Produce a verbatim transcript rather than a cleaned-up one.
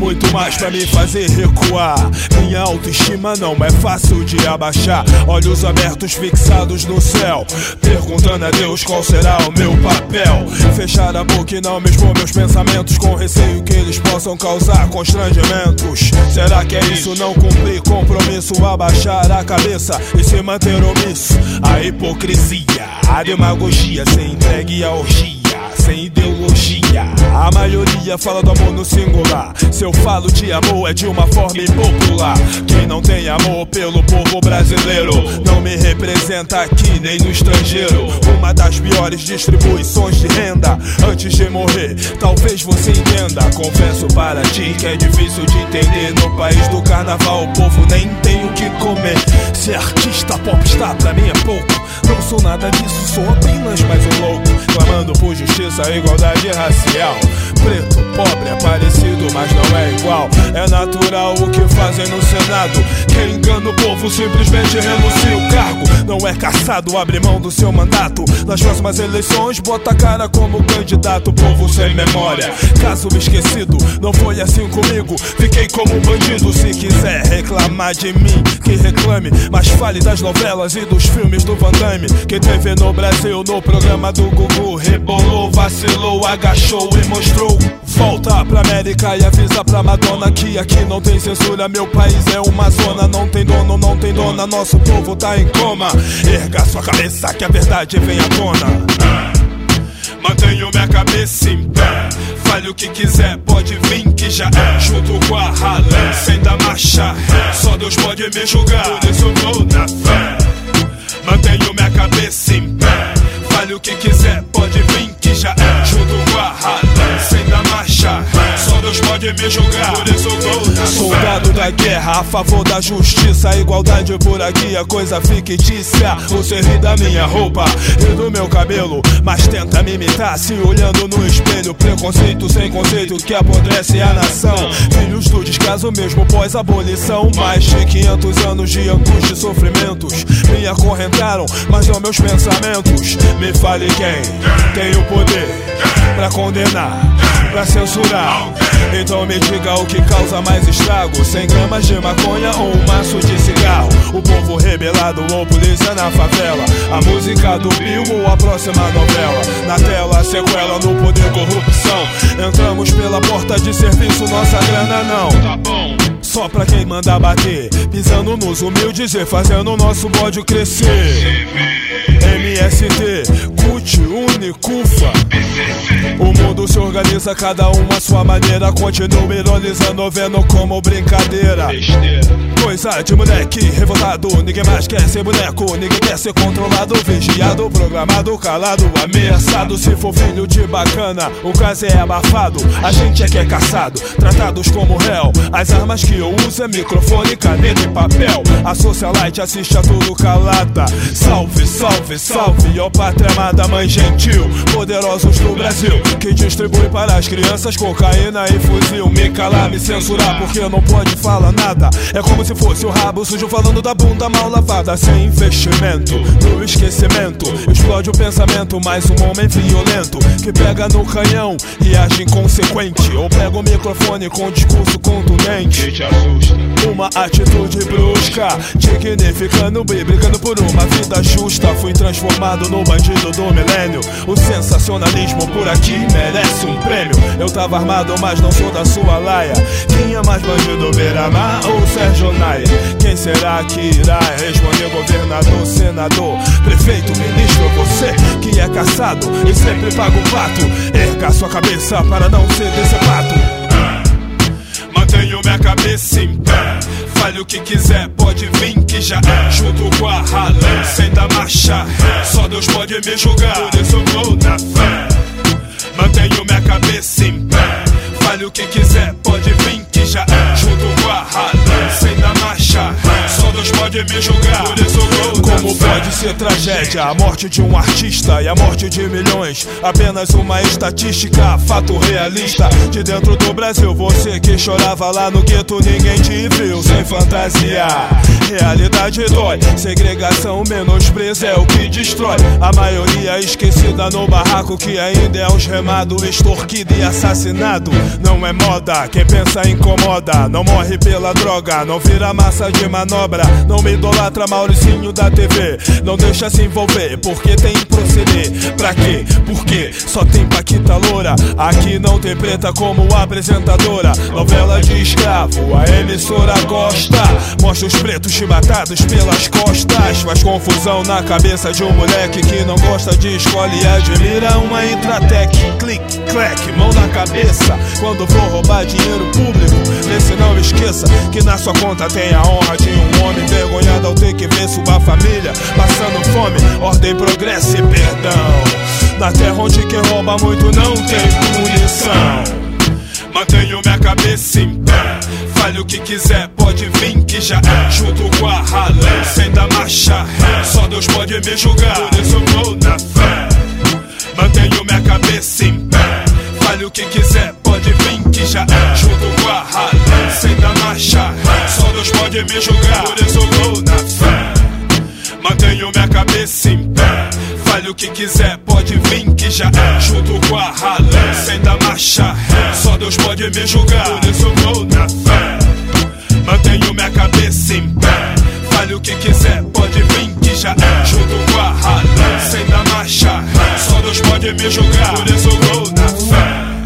muito mais pra me fazer recuar. Minha autoestima não é fácil de abaixar. Olhos abertos fixados no céu, perguntando a Deus qual será o meu papel. Fechar a boca e não me expor meus pensamentos, com receio que eles possam causar constrangimentos. Será que é isso, não cumprir compromisso? Abaixar a cabeça e se manter omisso. A hipocrisia, a demagogia, sem entregue à orgia, sem ideologia. A maioria fala do amor no singular. Se eu falo de amor é de uma forma impopular. Quem não tem amor pelo povo brasileiro não me representa aqui nem no estrangeiro. Uma das piores distribuições de renda. Antes de morrer, talvez você entenda. Confesso para ti que é difícil de entender. No país do carnaval o povo nem tem o que comer. Ser artista popstar pra mim é pouco. Não sou nada disso, sou apenas mais um louco, clamando por justiça e igualdade racial. Preto, pobre, é parecido, mas não é igual. É natural o que fazem no Senado. Quem engana o povo simplesmente renuncia o cargo. Não é caçado, abre mão do seu mandato. Nas próximas eleições, bota a cara como candidato. Povo sem memória, caso esquecido. Não foi assim comigo, fiquei como um bandido. Se quiser reclamar de mim, que reclame, mas fale das novelas e dos filmes do Van Damme. Que teve no Brasil, no programa do Gugu. Rebolou, vacilou, agachou e mostrou. Volta pra América e avisa pra Madonna que aqui não tem censura, meu país é uma zona. Não tem dono, não tem dona, nosso povo tá em coma. Erga sua cabeça que a verdade vem à tona. Mantenho minha cabeça em pé. Fale o que quiser, pode vir que já é. Junto com a ralé, sem dar marcha ré. Só Deus pode me julgar, por isso eu vou na fé. Mantenho minha cabeça em pé. Fale o que quiser, pode vir que já é. Junto com a ralé, sem dar marcha ré. Só Deus pode me julgar, por isso eu vou na fé. Soldado da guerra, a favor da justiça. Igualdade por aqui, a coisa fictícia. Você ri da minha roupa e do meu cabelo, mas tenta me imitar se olhando no espelho. Preconceito sem conceito que apodrece a nação. Filhos do descaso mesmo pós-abolição. Mais de quinhentos anos de angústia e sofrimentos me acorrentaram, mas não meus pensamentos. Me fale quem tem o poder pra condenar, pra censurar. Então me diga o que causa mais estrago: cem gramas de maconha ou um maço de cigarro? O povo rebelado ou polícia na favela? A música do Bilbo ou a próxima novela? Na tela, sequela no poder, corrupção. Entramos pela porta de serviço, nossa grana não. Tá bom. Só pra quem manda bater, pisando nos humildes e fazendo o nosso bódio crescer. M S T, C U T, Uni, CUFA. O mundo se organiza, cada um à sua maneira. Continua ironizando, vendo como brincadeira. Coisa de moleque revoltado, ninguém mais quer ser boneco. Ninguém quer ser controlado, vigiado, programado, calado, ameaçado. Se for filho de bacana, o caso é abafado. A gente é que é caçado, tratados como réu. As armas que eu uso é microfone, caneta e papel. A socialite assiste a tudo calada. Salve, salve, salve, ó pátria amada, mãe gentil. Poderosos do Brasil, que distribui para as crianças cocaína e fuzil. Me calar, me censurar, porque não pode falar nada. É como se fosse o rabo sujo falando da bunda mal lavada. Sem investimento, no esquecimento, explode o pensamento. Mais um homem violento, que pega no canhão e age inconsequente. Ou pega o microfone com um discurso contundente. Uma atitude brusca, dignificando e brigando por uma vida justa. Fui transformado no bandido do milênio. O sensacionalismo por aqui merece um prêmio. Eu tava armado, mas não sou da sua laia. Quem é mais bandido, Beira-Mar ou Sérgio Naia? Quem será que irá responder? Governador, senador, prefeito, ministro? Você que é caçado e sempre paga o pato. Erga sua cabeça para não ser decepado. Mantenho minha cabeça em pé. Fale o que quiser, pode vir que já é. Junto com a ralé, sem dar marcha ré. Só Deus pode me julgar, por isso eu vou na fé. Mantenho minha cabeça em pé. Fale o que quiser, pode vir que já é. Junto com a ralé, sem dar marcha ré. Só Deus pode me julgar, por isso eu vou na fé. Como pode ser tragédia a morte de um artista e a morte de milhões? Apenas uma estatística, fato realista. De dentro do Brasil, você que chorava lá no gueto, ninguém te viu sem fantasia. realidade dói. Segregação, menosprezo é o que destrói. A maioria esquecida no barraco, que ainda é uns remado, extorquido e assassinado. Não é moda, quem pensa incomoda. Não morre pela droga, não vira massa de manobra. Não me idolatra, Mauricinho da T V. Não deixa se envolver, porque tem que proceder. Pra quê? Porque só tem paquita loura. Aqui não tem preta como apresentadora. Novela de escravo, a emissora gosta. Mostra os pretos chibatados pelas costas. Faz confusão na cabeça de um moleque que não gosta de escola e admira uma Intratec. Clique, clack, mão na cabeça. Quando for roubar dinheiro público, vê se não esqueça que na sua conta tem a honra de um homem envergonhado ao ter que ver sua família passando fome. Ordem, progresso e perdão. Na terra onde quem rouba muito não tem punição. Mantenho minha cabeça em pé. Fale o que quiser, pode vir que já é. Junto com a ralé, sem dar marcha ré. Só Deus pode me julgar, por isso eu vou na fé. Mantenho minha cabeça em pé. Fale o que quiser, pode vir que já é. Junto com a ralé, sem dar marcha ré. Só Deus pode me julgar, por isso eu vou na fé. Mantenho minha cabeça em pé. Fale o que quiser, pode vir que já é. Junto com a ralé, sem dar marcha ré. Só Deus pode me julgar, por isso eu vou na fé. Mantenho minha cabeça em pé. Fale o que quiser, pode vir que já é. Junto com a ralé, sem dar marcha ré. Só Deus pode me julgar, por isso eu vou na fé.